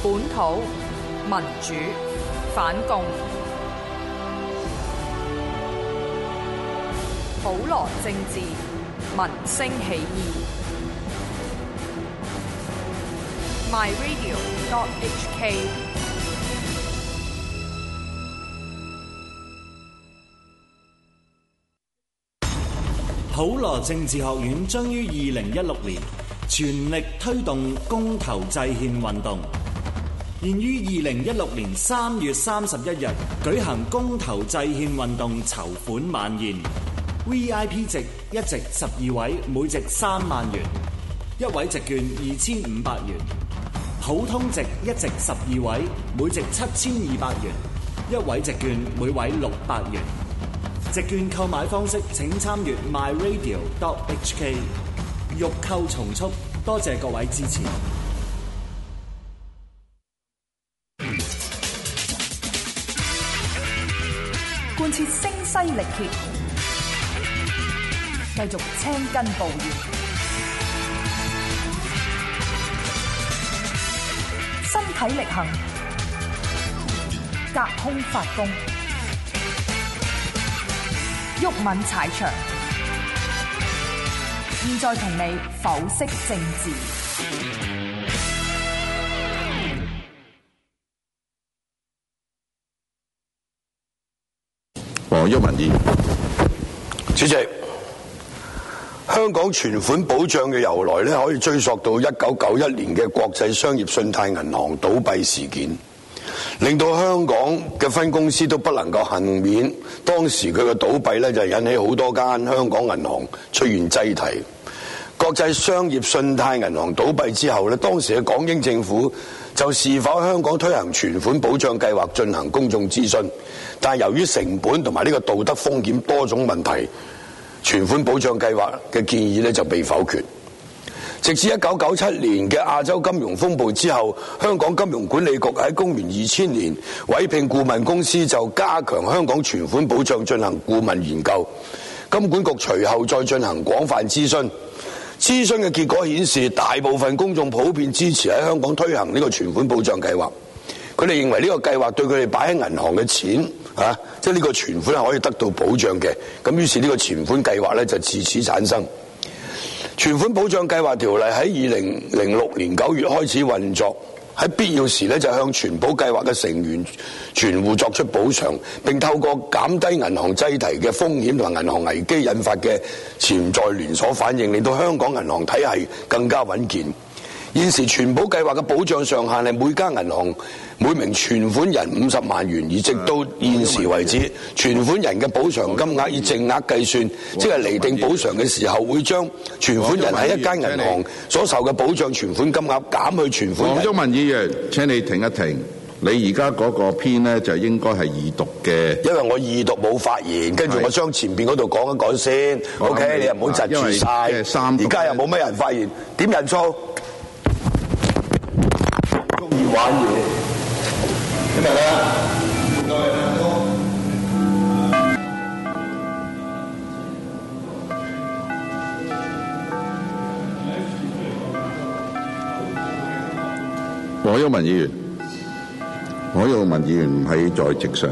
本土民主反共，普羅政治民聲起義。myradio.hk。 普羅政治學院將於2016年全力推動公投制憲運動，現於2016年3月31日舉行公投制憲運動籌款晚宴。VIP 席一席12位，每席3萬元；一位席券2500元。普通席一席12位，每席7200元；一位席券每位600元。席券購買方式請參閱 myradio.hk。欲購從速，多謝各位支持。 貫徹聲嘶力竭，繼續青筋暴現，身體力行，隔空發功，毓民踩場。現在同你剖析政治。 黃毓民議員， 主席，香港存款保障嘅由來咧，可以追溯到1991年嘅國際商業信貸銀行倒閉事件，令到香港嘅分公司都不能夠幸免。當時佢嘅倒閉咧，就引起好多間香港銀行出現擠提。國際商業信貸銀行倒閉之後咧，當時嘅港英政府就是否香港推行存款保障計劃進行公眾諮詢，但係由於成本同埋呢個道德風險多種問題，存款保障計劃嘅建議咧就被否決。直至1997年嘅亞洲金融風暴之後，香港金融管理局喺公元2000年委聘顧問公司就加強香港存款保障進行顧問研究，金管局隨後再進行廣泛諮詢。諮詢嘅結果顯示，大部分公眾普遍支持喺香港推行呢個存款保障計劃。佢哋認為呢個計劃對佢哋擺喺銀行嘅錢即係呢個存款係可以得到保障嘅。咁於是呢個存款計劃咧就自此產生。存款保障計劃條例喺2006年9月開始運作，喺必要時咧就向存保計劃嘅成員存戶作出補償，並透過減低銀行擠提嘅風險同埋銀行危機引發嘅潛在連鎖反應，令到香港銀行體系更加穩健。現時存保計劃嘅保障上限係每間銀行每名存款人50萬元，而直到現時為止，存款人嘅補償金額以淨額計算，即係釐定補償嘅時候，會將存款人喺一間銀行所受嘅保障存款金額減去存款人。 黃毓民議員，請你停一停。你而家嗰個篇呢，就應該係二讀嘅， 因為我二讀冇發言，跟住我將前邊嗰度講一講先。OK， 你又唔好窒住晒。而家又冇乜人發言，點人數？中意玩嘢，今日咧， 黃毓民議員，黃毓民議員唔喺在席上。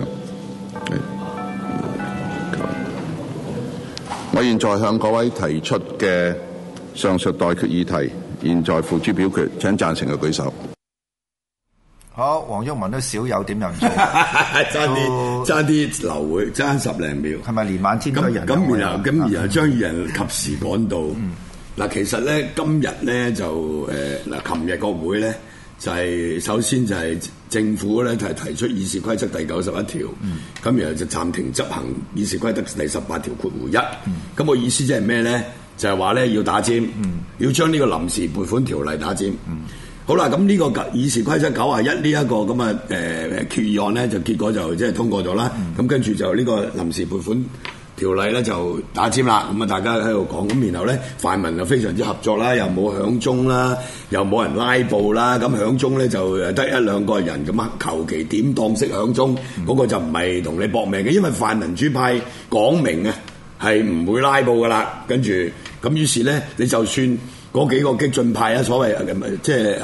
我現在向各位提出嘅上述待決議題，現在付諸表決。請贊成嘅舉手。 好，黃毓民都少有點人數， 爭啲流會，爭10零秒。 係咪連晚天都有人？ 咁然後張宇人及時趕到。嗱，其實咧今日咧就琴日個會咧就係首先就係政府咧就係提出議事規則第91條，咁然後就暫停執行議事規則第18條括弧1。咁個意思即係咩咧？就係話咧要打尖，要將呢個臨時撥款條例打尖。好啦，咁呢個議事規則91呢一個咁啊決議案咧，就結果就即係通過咗啦。咁跟住就呢個臨時撥款條例咧就打尖啦。咁啊大家喺度講，咁然後咧泛民就非常之合作啦，又冇響鐘啦，又冇人拉布啦。咁響鐘咧就得1兩個人咁啊，求其點當式響鐘，嗰個就唔係同你搏命嘅，因為泛民主派講明啊係唔會拉布噶啦。跟住咁於是咧，你就算嗰幾個激進派啊，所謂即係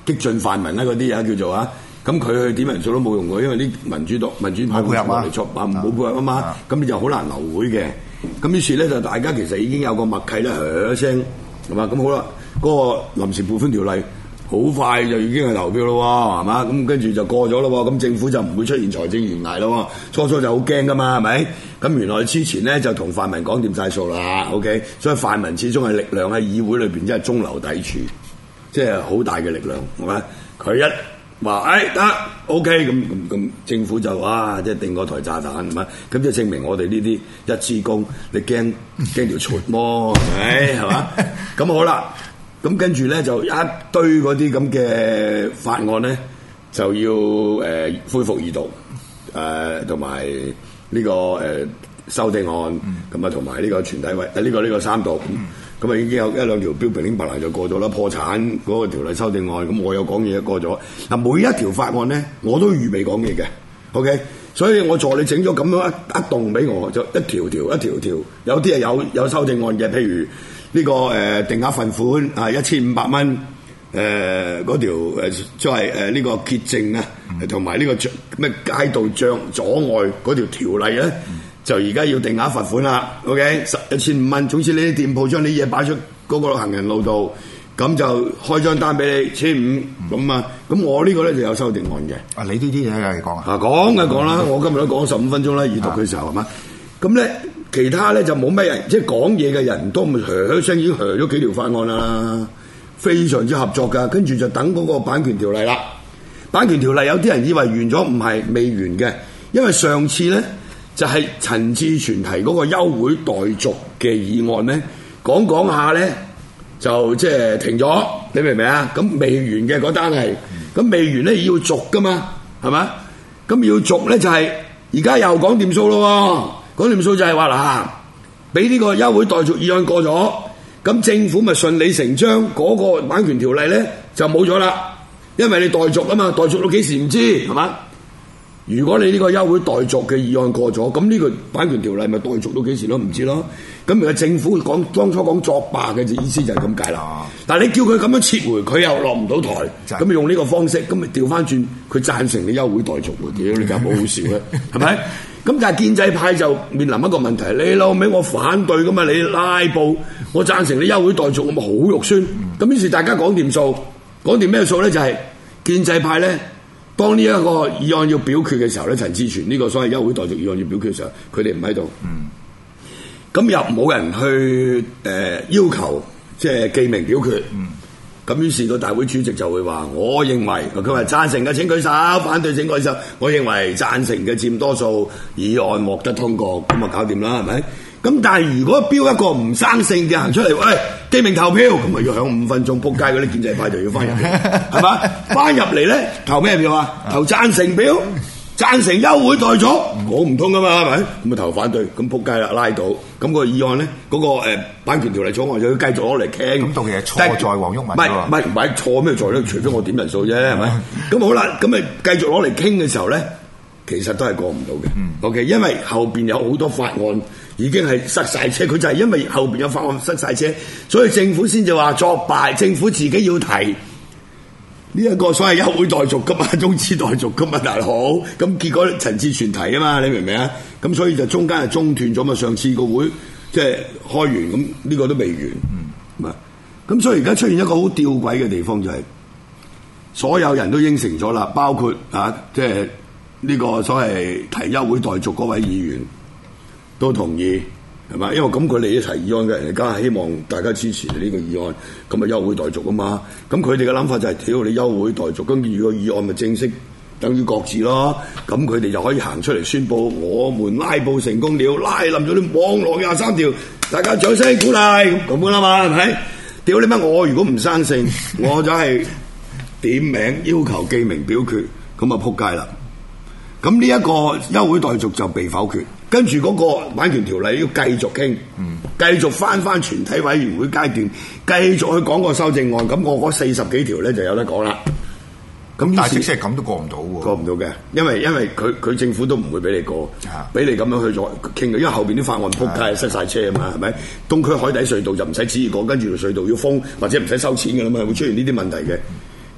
激進泛民啦嗰啲啊叫做啊。咁佢去點人數都冇用嘅，因為啲民主派冇嚟作啊，冇配合啊嘛，咁你就好難留會嘅。咁於是咧就大家其實已經有個默契咧，一聲係嘛，咁好啦，嗰個臨時撥款條例好快就已經係投票咯喎，係嘛，咁跟住就過咗咯喎，咁政府就唔會出現財政懸崖咯喎，初初就好驚噶嘛，係咪？咁原來之前咧就同泛民講掂晒數啦 ，OK， 所以泛民始終係力量喺議會裏邊，即係中流砥柱，即係好大嘅力量，係咪？佢一話得 OK 咁政府就即係定個台炸彈係嘛，咁即係證明我哋呢啲一支公，你驚條黴麼係嘛？咁好啦，咁跟住咧就一堆嗰啲咁嘅法案咧就要恢復二讀，同埋呢個修訂案，咁啊同埋呢個全體呢個三讀。咁啊已經有一兩條標平拎白蘭就過咗啦，破產嗰個條例修訂案，咁我有講嘢過咗。嗱，每一條法案咧，我都預備講嘢嘅 ，OK。所以我助理整咗咁樣一棟俾我，就一條條，有啲係有修訂案嘅，譬如呢個定額罰款啊1500蚊，嗰條即係呢個潔淨啊，同埋呢個咩街道阻礙嗰條條例咧。就而家要定額罰款啦 ，OK， 1500蚊。總之你啲店鋪將啲嘢擺出嗰個行人路度，咁就開張單俾你1500咁啊。咁我呢個咧就有修訂案嘅。 啊，你呢啲嘢嚟講啊？ 講啦，我今日都講15分鐘啦，二讀嘅時候係嘛。咁咧其他咧就冇咩人，即係講嘢嘅人都咪聲已經咗幾條法案啦，非常之合作㗎。跟住就等嗰個版權條例啦。版權條例有啲人以為完咗，唔係未完嘅，因為上次咧。就係陳志全提嗰個休會待續嘅議案咧，講下咧就即係停咗，你明唔明啊？咁未完嘅嗰單係，咁未完咧要續噶嘛，係咪？咁要續咧就係而家又講掂數咯喎，講掂數就係話嗱，俾呢個休會待續議案過咗，咁政府咪順理成章嗰個版權條例咧就冇咗啦，因為你待續啊嘛，待續到幾時唔知係嘛？如果你呢個休會待續嘅議案過咗，咁呢個版權條例咪待續到幾時都唔知咯。咁而家政府當初講作罷嘅意思就係咁解啦。但係你叫佢咁樣撤回，佢又落唔到台，咁咪用呢個方式，咁咪調翻轉佢贊成你休會待續喎。屌你梗係冇好笑咧，係咪？咁但係建制派就面臨一個問題，你老味我反對噶嘛，你拉布，我贊成你休會待續，我咪好肉酸。咁於是大家講掂數，講掂咩數咧？就係建制派咧。當呢一個議案要表決嘅時候咧，陳志全呢個所謂休會待續議案要表決嘅時候，佢哋唔喺度。咁又冇人去要求即係記名表決。咁於是個大會主席就會話：我認為佢話贊成嘅請舉手，反對請舉手。我認為贊成嘅佔多數，議案獲得通過，咁啊搞掂啦，係咪？咁但係如果標一個唔生性嘅行出嚟，喂，記名投票，咁咪要響5分鐘，仆街嗰啲建制派就要翻入嚟，係嘛？翻入嚟咧投咩票啊？投贊成票，贊成休會待續，講唔通噶嘛，係咪？咁啊投反對，咁仆街啦，拉到，咁個議案咧，嗰個版權條例草案就要繼續攞嚟傾。咁到其實錯在黃毓民。唔係錯咩在咧？除非我點人數啫，係咪？咁好啦，咁咪繼續攞嚟傾嘅時候咧，其實都係過唔到嘅。OK， 因為後邊有好多法案。已經係塞晒車，佢就係因為後邊有法案塞晒車，所以政府先至話作罷。政府自己要提呢一個所謂休會待續噶嘛，中止待續噶嘛，大佬。咁結果陳志全提啊嘛，你明唔明啊？咁所以就中間係中斷咗嘛。上次個會即係開完，咁呢個都未完。咁所以而家出現一個好吊詭嘅地方就係、是，所有人都應承咗啦，包括即係呢個所謂提休會待續嗰位議員。都同意係嘛？因為咁佢哋一齊議案嘅人，梗係希望大家支持呢個議案，咁咪休會待續啊嘛。咁佢哋嘅諗法就係、是，屌你休會待續，跟住個議案咪正式等於擱置咯。咁佢哋就可以行出嚟宣佈，我們拉布成功了，拉冧咗啲網絡23條，大家掌聲鼓勵咁樣啦嘛，係咪？屌你乜？我如果唔生性，我就係點名要求記名表決，咁啊撲街啦。咁呢一個休會待續就被否決。跟住嗰個版權條例要繼續傾，繼續翻全體委員會階段，繼續去講個修正案。咁我嗰40幾條咧就有得講啦。咁但係即係咁都過唔到喎，過唔到嘅，因為佢政府都唔會俾你過，俾你咁樣去做傾嘅，因為後邊啲法案撲街塞晒車啊嘛，係咪？東區海底隧道就唔使旨意過，跟住條隧道要封或者唔使收錢嘅啦嘛，會出現呢啲問題嘅。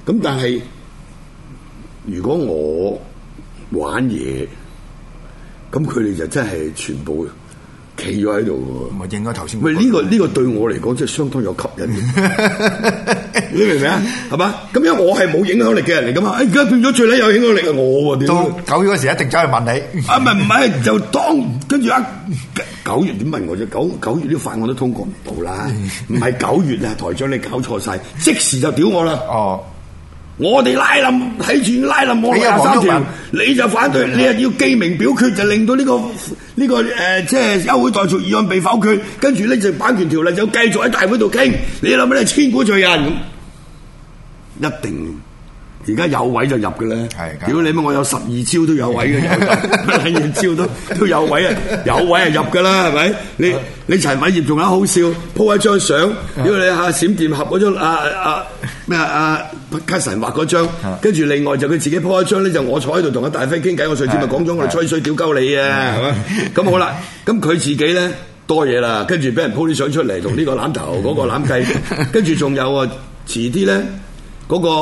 咁但係如果我玩嘢，咁佢哋就真係全部企咗喺度喎。 咪應該頭先。 喂，呢個對我嚟講真係相當有吸引力。你明唔明啊？係嘛？咁因為我係冇影響力嘅人嚟噶嘛。而家變咗最撚有影響力係我喎。 到9月嗰時一定走去問你。 啊，唔係，就當跟住9月點問我啫？九月呢個法案都通過唔到啦。唔係9月啊，台長你搞錯晒，即時就屌我啦。 哦。 我哋拉冧睇住拉冧我23條，你就反對，你又要記名表決，就令到呢個即係休會待續議案被否決，跟住咧就版權條例就繼續喺大會度傾，你諗咩？你千古罪人咁，一定。而家有位就入嘅咧，屌你乜？我有12招都有位嘅，乜嘢招都有位啊！有位係入嘅啦，係咪？你陳偉業仲有好笑，po 一張相，屌你下閃電俠嗰張咩卡神畫嗰張，跟住另外就佢自己 po 一張咧，就我坐喺度同阿大輝傾偈，我上次咪講咗我哋吹水屌鳩你啊，係咪？咁好啦，咁佢自己咧多嘢啦，跟住俾人 po 啲相出嚟，同呢個攬頭嗰個攬計，跟住仲有啊，遲啲咧。嗰個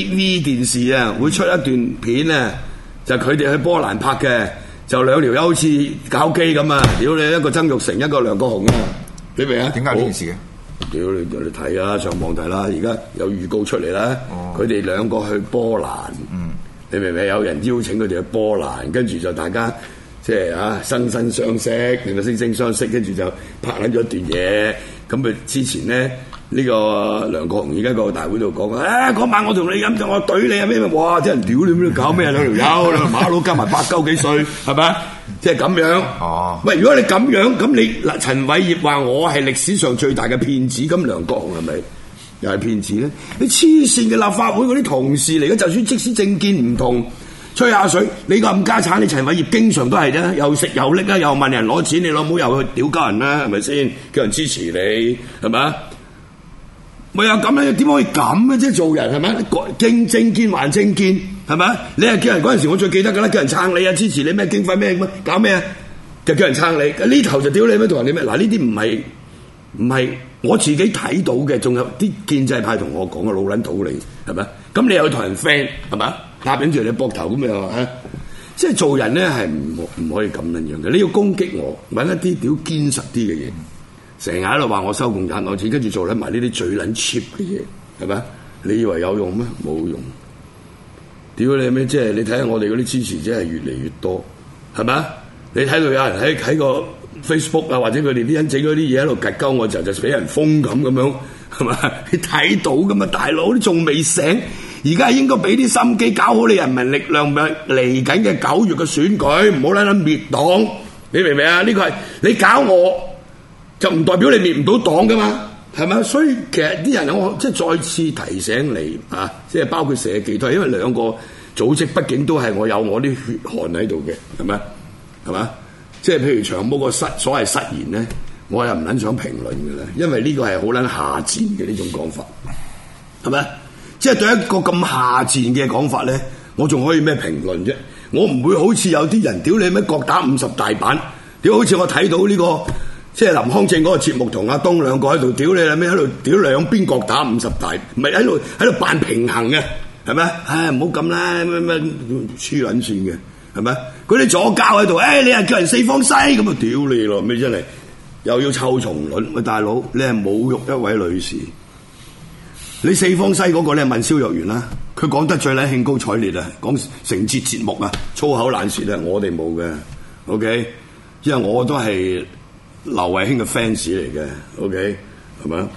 V 電視啊，會出一段片啊，就佢哋去波蘭拍嘅，就兩條友好似搞基咁啊！屌你，一個曾鈺成，一個梁國雄啊！你明啊？ 點解呢件事嘅？ 屌你睇啊，上網睇啦，而家有預告出嚟啦。佢哋兩個去波蘭，你明唔明？有人邀請佢哋去波蘭，跟住就大家即係惺惺相惜，令到惺惺相惜，跟住就拍緊咗一段嘢。咁佢之前咧。呢個梁國雄而家個大會度講嗰晚我同你飲酒，我懟你啊咩？哇！啲人屌你咩？搞咩？兩條友馬佬加埋8幾歲，係咪？即係咁樣。哦。喂，如果你咁樣，咁你嗱陳偉業話我係歷史上最大嘅騙子，咁梁國雄係咪又係騙子咧？你黐線嘅立法會嗰啲同事嚟嘅，就算即使政見唔同，吹下水，你個冚家產，你陳偉業經常都係啫，又食又拎啦，又問人攞錢，你老母又去屌鳩人啦，係咪先？叫人支持你，係咪？咪又咁咧？點可以咁嘅啫？做人係咪？政見還政見係咪？你係叫人嗰陣時，我最記得㗎啦，叫人撐你啊，支持你咩經費咩咁搞咩啊？就叫人撐你，呢頭就屌你咩同人哋咩？嗱，呢啲唔係我自己睇到嘅，仲有啲建制派同我講嘅老撚土嚟係咪？咁你又去同人 friend 係咪？搭緊住你膊頭咁樣啊？即係做人咧係唔可以咁樣嘅。你要攻擊我，揾一啲屌堅實啲嘅嘢。成日喺度話我收共產黨錢，跟住做撚埋呢啲最撚 cheap 嘅嘢，係咪？你以為有用咩？冇用！屌你咩？即係你睇下我哋嗰啲支持者係越嚟越多，係咪？你睇到有人喺個 Facebook 啊，或者佢哋啲人整嗰啲嘢喺度趌鳩我就俾人封咁樣，係咪？你睇到㗎嘛，大佬你仲未醒？而家係應該俾啲心機搞好你人民力量咪嚟緊嘅9月嘅選舉，唔好撚滅黨，你明唔明啊？呢個係你搞我。就唔代表你滅唔到黨噶嘛，係咪？所以其實啲人我即係再次提醒你啊，即係包括社記都係，因為兩個組織畢竟都係我有我啲血汗喺度嘅，係咪？係嘛？即係譬如長毛個所謂失言咧，我又唔撚想評論嘅啦，因為呢個係好撚下賤嘅呢種講法，係咪？即係對一個咁下賤嘅講法咧，我仲可以咩評論啫？我唔會好似有啲人屌你咩各打50大板，屌好似我睇到呢個。即係林康正嗰個節目同阿東兩個喺度屌你啦咩？喺度屌兩邊各打50大，唔係喺度扮平衡嘅，係咪？唉，唔好咁啦，咩黐撚線嘅，係咪？嗰啲左膠喺度，你係叫人四方西咁啊屌你咯，咩真係又要臭蟲卵？喂大佬，你係侮辱一位女士，你四方西嗰個你係問蕭若元啦，佢講得最撚興高采烈啊，講成節節目啊，粗口爛舌啊，我哋冇嘅 ，OK， 因為我都係。劉慧卿嘅 fans 嚟嘅 ，OK 係咪？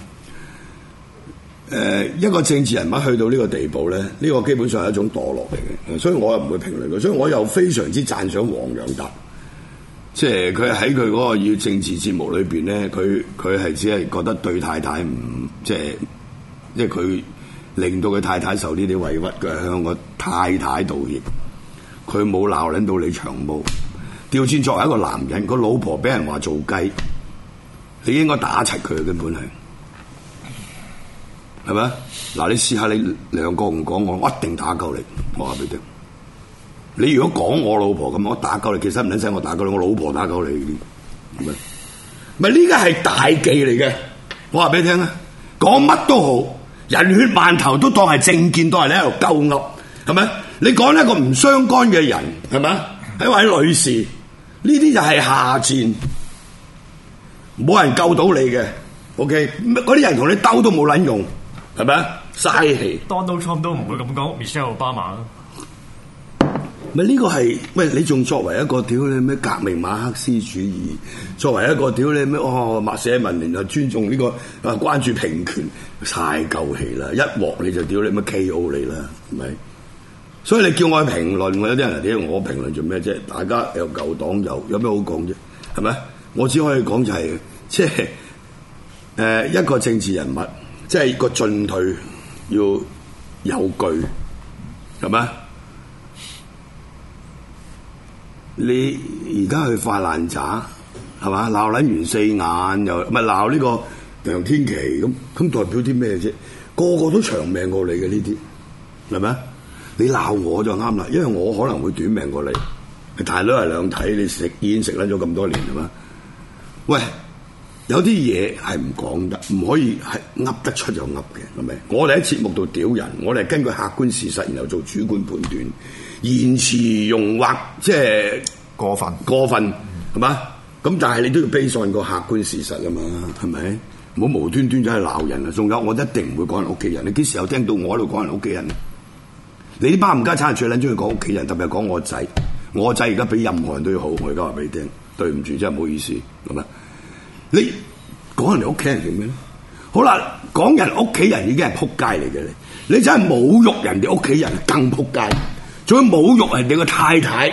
一個政治人物去到呢個地步咧，呢個基本上係一種墮落嚟嘅，所以我又唔會評論佢，所以我又非常之讚賞黃洋達，即係佢喺佢嗰個要政治節目裏邊咧，佢係只係覺得對太太唔即係佢令到佢太太受呢啲委屈，佢向個太太道歉，佢冇鬧撚到你長毛。調轉作為一個男人，個老婆俾人話做雞，你應該打柒佢，根本係咪？嗱，你試下你兩個唔講我一定打鳩你，我話俾你聽。你如果講我老婆咁，我打鳩你，其實唔撚使我打鳩你，我老婆打鳩你呢啲，咪呢個係大忌嚟嘅。我話俾你聽啊，講乜都好， 人血饅頭都當係政見，當係你喺度鳩噏，係咪？你講一個唔相干嘅人，係咪？一位女士，呢啲就係下賤，冇人救到你嘅。OK， 嗰啲人同你鬥都冇撚用，係咪？嘥氣。 Donald Trump 都唔會咁講 Michelle Obama。 咪呢個係喂，你仲作為一個屌你咩革命馬克思主義，作為一個屌你咩麥社民連啊尊重呢個關注平權，太夠氣啦！一鑊你就屌你咩 KO 你啦，係咪？所以你叫我去評論，有啲人屌我評論做咩啫？大家有舊黨有咩好講啫？係咪？我只可以講就係即係一個政治人物，即係個進退要有據，係咪？你而家去發爛渣係嘛？鬧撚完四眼又咪鬧呢個梁天琦咁代表啲咩啫？個個都長命過你嘅呢啲係咪？你鬧我就啱啦，因為我可能會短命過你。大佬係兩睇，你已經食撚咗咁多年係嘛？喂，有啲嘢係唔講得，唔可以係噏得出就噏嘅，係咪？我哋喺節目度屌人，我哋係根據客觀事實，然後做主觀判斷。言辭容或即係過分係嘛？咁但係你都要背上個客觀事實啊嘛，係咪？唔好無端端就係鬧人啊！仲有我一定唔會講人屋企人。你幾時有聽到我喺度講人屋企人？你呢班冚家鏟最撚中意講屋企人，特別係講我仔。我仔而家比任何人都要好，我而家話俾你聽，對唔住真係唔好意思，係咪？你講人哋屋企人做咩咧？好啦，講人屋企人已經係撲街嚟嘅你真係侮辱人哋屋企人更撲街。仲要侮辱人哋個太太，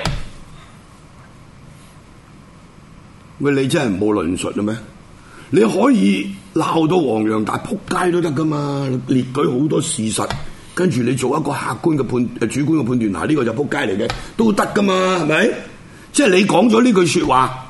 喂！你真係冇論述啦咩？你可以鬧到黃洋達撲街都得噶嘛？列舉好多事實，跟住你做一個客觀嘅主觀嘅判斷，嗱呢個就撲街嚟嘅，都得噶嘛？係咪？即係你講咗呢句說話，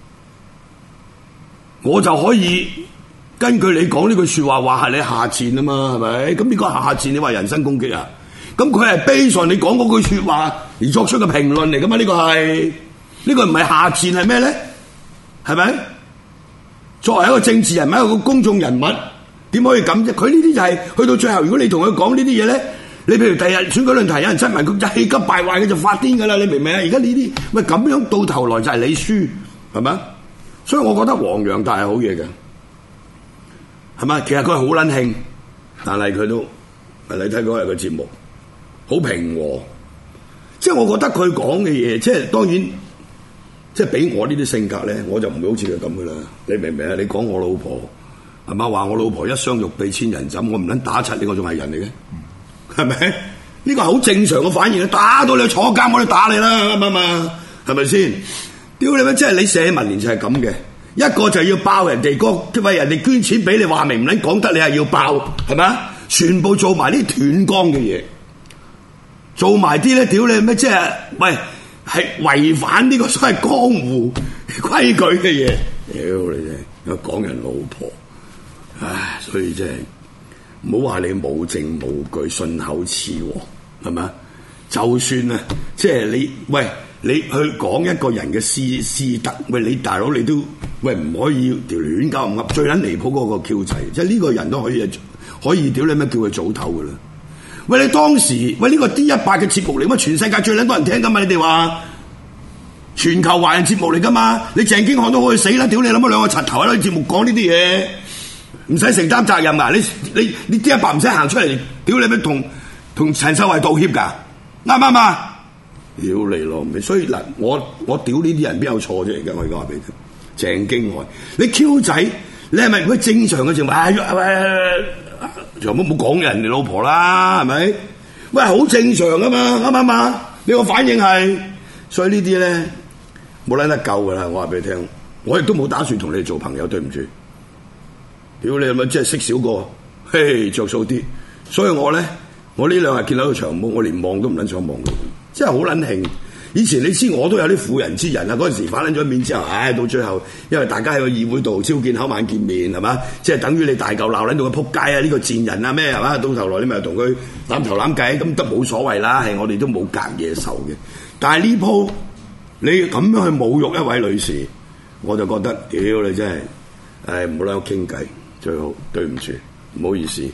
我就可以根據你講呢句說話話係你下賤啊嘛？係咪？咁呢個下賤，你話人身攻擊啊？咁佢係基於你講嗰句說話而作出嘅評論嚟噶嘛？呢個唔係下賤係咩咧？係咪？作為一個政治人物，一個公眾人物，點可以咁啫？佢呢啲就係去到最後，如果你同佢講呢啲嘢咧，你譬如第日選舉論壇有人質問佢，就氣急敗壞嘅就發癲噶啦！你明唔明啊？而家呢啲喂咁樣到頭來就係你輸，係咪？所以我覺得黃洋達係好嘢嘅，係咪？其實佢係好撚興，但係佢都你睇嗰日嘅節目。好平和，即係我覺得佢講嘅嘢，即係當然，即係俾我呢啲性格咧，我就唔會好似佢咁噶啦。你明唔明啊？你講我老婆係嘛？話我老婆一雙玉臂千人枕，我唔撚打柒你，我仲係人嚟嘅，係咪？呢個係好正常嘅反應，打到你坐監，我哋打你啦，啱唔啱啊？係咪先？屌你咩？即係你社民連就係咁嘅，一個就要爆人哋個，為人哋捐錢俾你，話明唔撚講得，你係要爆，係咪啊？全部做埋啲斷光嘅嘢。做埋啲咧，屌你咩？即係喂，係違反呢個所謂江湖規矩嘅嘢。屌你啫，有講人老婆，唉，所以真係唔好話你無證無據，信口雌黃，係咪？就算啊，即係你喂，你去講一個人嘅私德，喂你大佬你都喂唔可以條亂交唔噏，最撚離譜嗰個 Q 仔，即係呢個人都可以屌你咩叫佢早唞噶啦。喂，你當時喂呢個 D100嘅節目嚟，咁全世界最撚多人聽噶嘛？你哋話全球華人節目嚟噶嘛？你鄭經翰都可以死啦！屌你諗咗兩個柒頭喺度節目講呢啲嘢，唔使承擔責任噶。你 D100唔使行出嚟，屌你咩同陳秀慧道歉噶？啱唔啱啊？屌你咯，所以嗱，我屌呢啲人邊有錯啫？而家我而家話俾你聽，鄭經翰，你 Q 仔，你係咪佢正常嘅節目？就冇講人哋老婆啦，係咪？喂，好正常噶嘛，啱唔啱啊？你個反應係，所以呢啲咧冇撚得救噶啦。我話俾你聽，我亦都冇打算同你哋做朋友，對唔住。屌你係咪真係識少個？嘿，着數啲。所以我呢兩日見到個長毛，我連望都唔撚想望佢，真係好撚興。以前你知我都有啲婦人之仁啊，嗰陣時反撚咗面之後，到最後，因為大家喺個議會度朝見口晚見面係嘛，即係等於你大嚿鬧撚到佢撲街啊！呢個賤人啊咩係嘛？到頭來你咪同佢攬頭攬計，咁都冇所謂啦，係我哋都冇隔夜仇嘅。但係呢鋪你咁樣去侮辱一位女士，我就覺得屌你真係，唔好喺度傾偈最好，對唔住，唔好意思，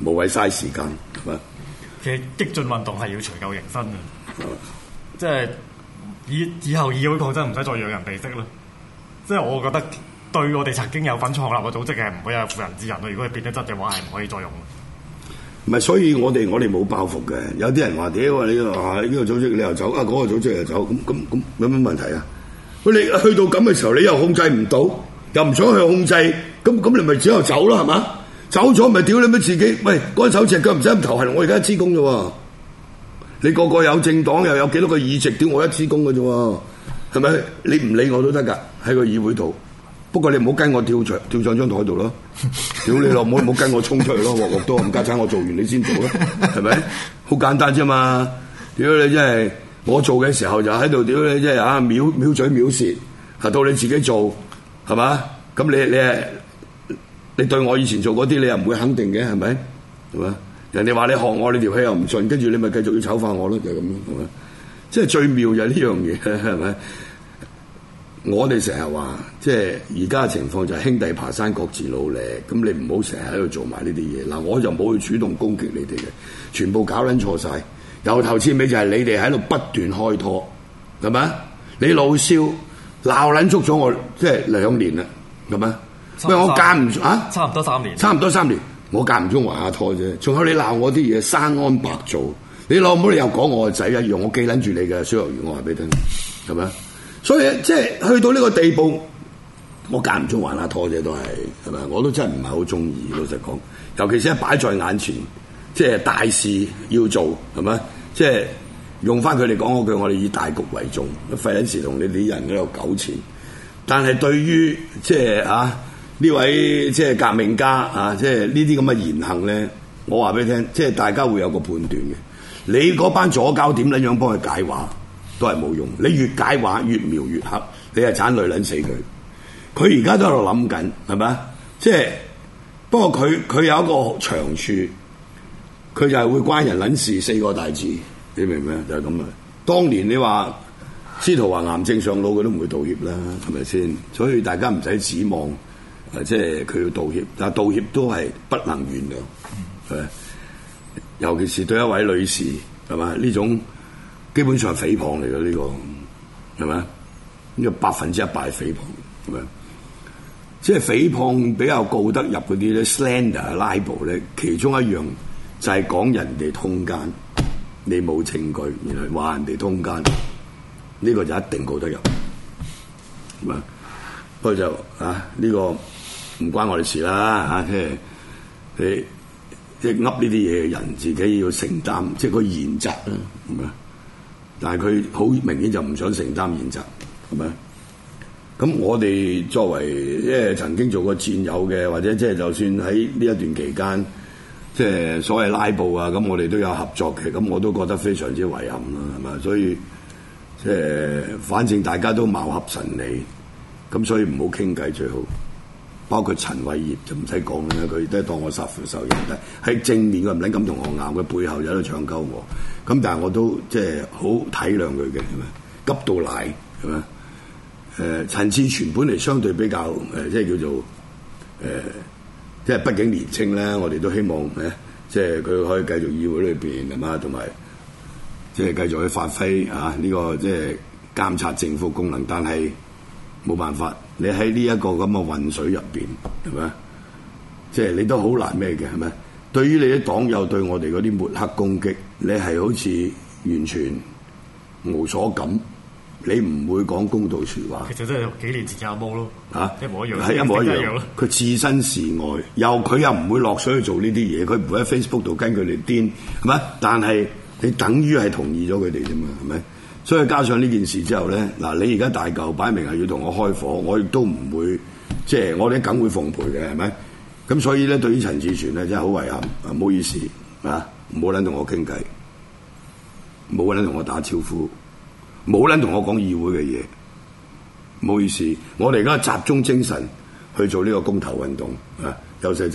無謂嘥時間，係嘛？ 其實激進運動係要除舊迎新嘅，即係以後議會抗爭唔使再讓人鼻息啦。即係我覺得對我哋曾經有份創立嘅組織係唔會有婦人之仁咯。如果佢變咗質嘅話，係唔可以再用。 唔係，所以我哋冇包袱嘅。有啲人話：屌你話呢個組織你又走，嗰個組織又走，咁有乜問題啊？喂，你去到咁嘅時候，你又控制唔到，又唔想去控制，咁你咪只有走咯，係嘛？走咗咪屌你乜自己？喂，嗰手隻腳唔使咁頭痕，我而家一支公啫喎。你個個有政黨又有幾多個議席？屌我一支公嘅啫喎，係咪？你唔理我都得㗎，喺個議會度。不過你唔好跟我跳上張台度咯，屌你老母，唔好跟我衝出去咯，鑊鑊多冚家鏟，我做完你先做咯，係咪？好簡單啫嘛！屌你真係我做嘅時候就喺度屌你真係啊藐嘴藐舌，到你自己做係嘛？咁你對我以前做嗰啲你又唔會肯定嘅係咪？係嘛？人哋話你學我你條氣又唔順，跟住你咪繼續要醜化我咯，就係咁樣係嘛？即係最妙就係呢樣嘢係咪？我哋成日話，即係而家嘅情況就係兄弟爬山各自努力，咁你唔好成日喺度做埋呢啲嘢。嗱，我就冇去主動攻擊你哋嘅，全部搞撚錯晒，由頭至尾就係你哋喺度不斷開拖，係咪？你老蕭鬧撚足咗我，即係2年啦，係咪？喂，我間唔中啊， 差唔多3年， 差唔多3年，我間唔中還下拖啫。仲有你鬧我啲嘢生安白做，你老母你又講我個仔一樣，我記撚住你嘅蕭若元，我話俾你聽，係咪？所以即係去到呢個地步，我間唔中還下拖啫，都係咪？我都真係唔係好中意，老實講。尤其是一擺在眼前，即係大事要做，係咪？即係用翻佢哋講嗰句，我哋以大局為重，費撚事同你哋啲人喺度糾纏。但係對於即係呢位即係革命家即係呢啲咁嘅言行咧，我話俾你聽，即係大家會有個判斷嘅。你嗰班左膠點撚樣幫佢解話？都係冇用，你越解話越描越黑，你係盞累撚死佢。佢而家都喺度諗緊，係咪？即係不過佢有一個長處，佢就係會關人撚事4個大字，你明唔明？就係咁啊！當年你話司徒華癌症上腦，佢都唔會道歉啦，係咪先？所以大家唔使指望即係佢要道歉，但係道歉都係不能原諒，係咪？尤其是對一位女士，係嘛？呢種基本上係誹謗嚟嘅，呢個係咪？呢個100%係誹謗，係咪？即係誹謗比較告得入嗰啲咧 slander libel 咧，其中一樣就係講人哋通姦，你冇證據，原來話人哋通姦，呢個就一定告得入，係咪？不過就呢個唔關我哋事啦，即係你即係噏呢啲嘢嘅人自己要承擔，即係個嚴責啦，係咪？但係佢好明顯就唔想承擔嚴責，係咪？咁我哋作為即係曾經做過戰友嘅，或者即係就算喺呢一段期間，即係所謂拉布啊，咁我哋都有合作嘅，咁我都覺得非常之遺憾啦，係咪？所以即係反正大家都貌合神離，咁所以唔好傾偈最好。包括陳偉業就唔使講啦，佢都係當我殺父仇人，喺正面佢唔撚咁同我拗，佢背後就喺度搶鳩我。咁但係我都即係好體諒佢嘅，係咪？急到賴係咪？陳志全本嚟相對比較即係叫做即係畢竟年青咧，我哋都希望即係佢可以繼續議會裏邊係嘛，同埋即係繼續去發揮呢個即係監察政府功能，但係冇辦法。你喺呢一個咁嘅混水入邊，係咪？即係你都好難咩嘅，係咪？對於你啲黨友對我哋嗰啲抹黑攻擊，你係好似完全無所感，你唔會講公道説話。 其實真係幾年前有冇咯，一模一樣， 係一模一樣。佢置身事外，佢又唔會落水去做呢啲嘢，佢唔會喺 Facebook 度跟佢哋癲，係咪？但係你等於係同意咗佢哋啫嘛，係咪？所以加上呢件事之後咧，嗱你而家大嚿擺明係要同我開火，我亦都唔會即係我哋梗會奉陪嘅，係咪？咁所以咧，對於陳志全咧真係好遺憾，唔好意思唔好撚同我傾偈，冇撚同我打招呼，冇撚同我講議會嘅嘢，唔好意思，我哋而家集中精神去做呢個公投運動休息陣。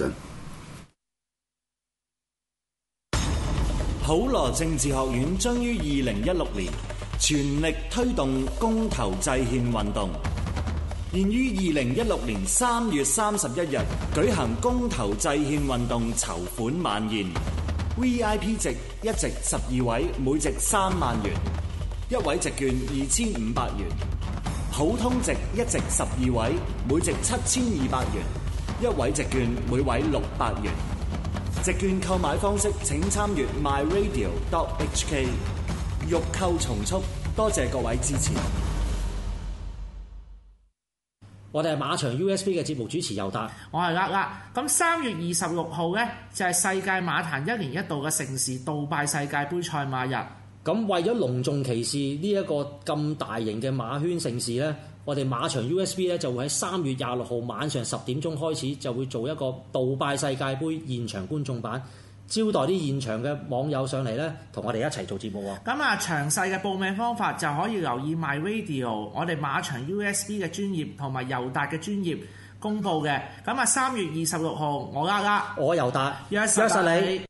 普羅政治學院將於2016年全力推動公投制憲運動。 現於2016年3月31日舉行公投制憲運動籌款晚宴。VIP 席一席12位，每席3萬元；一位席券2500元。普通席一席12位，每席7200元；一位席券每位600元。席券購買方式請參閱 myradio.hk。欲購從速，多謝各位支持。 我哋係馬場 USB 嘅節目主持尤達， 我係咁3月26號呢，就係世界馬壇1年1度嘅盛事杜拜世界盃賽馬日。 咁為咗隆重其事呢一個咁大型嘅馬圈盛事呢，我哋馬場 USB 咧就會喺3月26號晚上10點鐘開始就會做一個杜拜世界盃現場觀眾版，招待啲現場嘅網友上嚟咧，同我哋一齊做節目喎。 咁啊，詳細嘅報名方法就可以留意 MyRadio 我哋馬場 USB 嘅專頁同埋尤達嘅專頁公佈嘅。咁啊，3月26號我尤達約實你。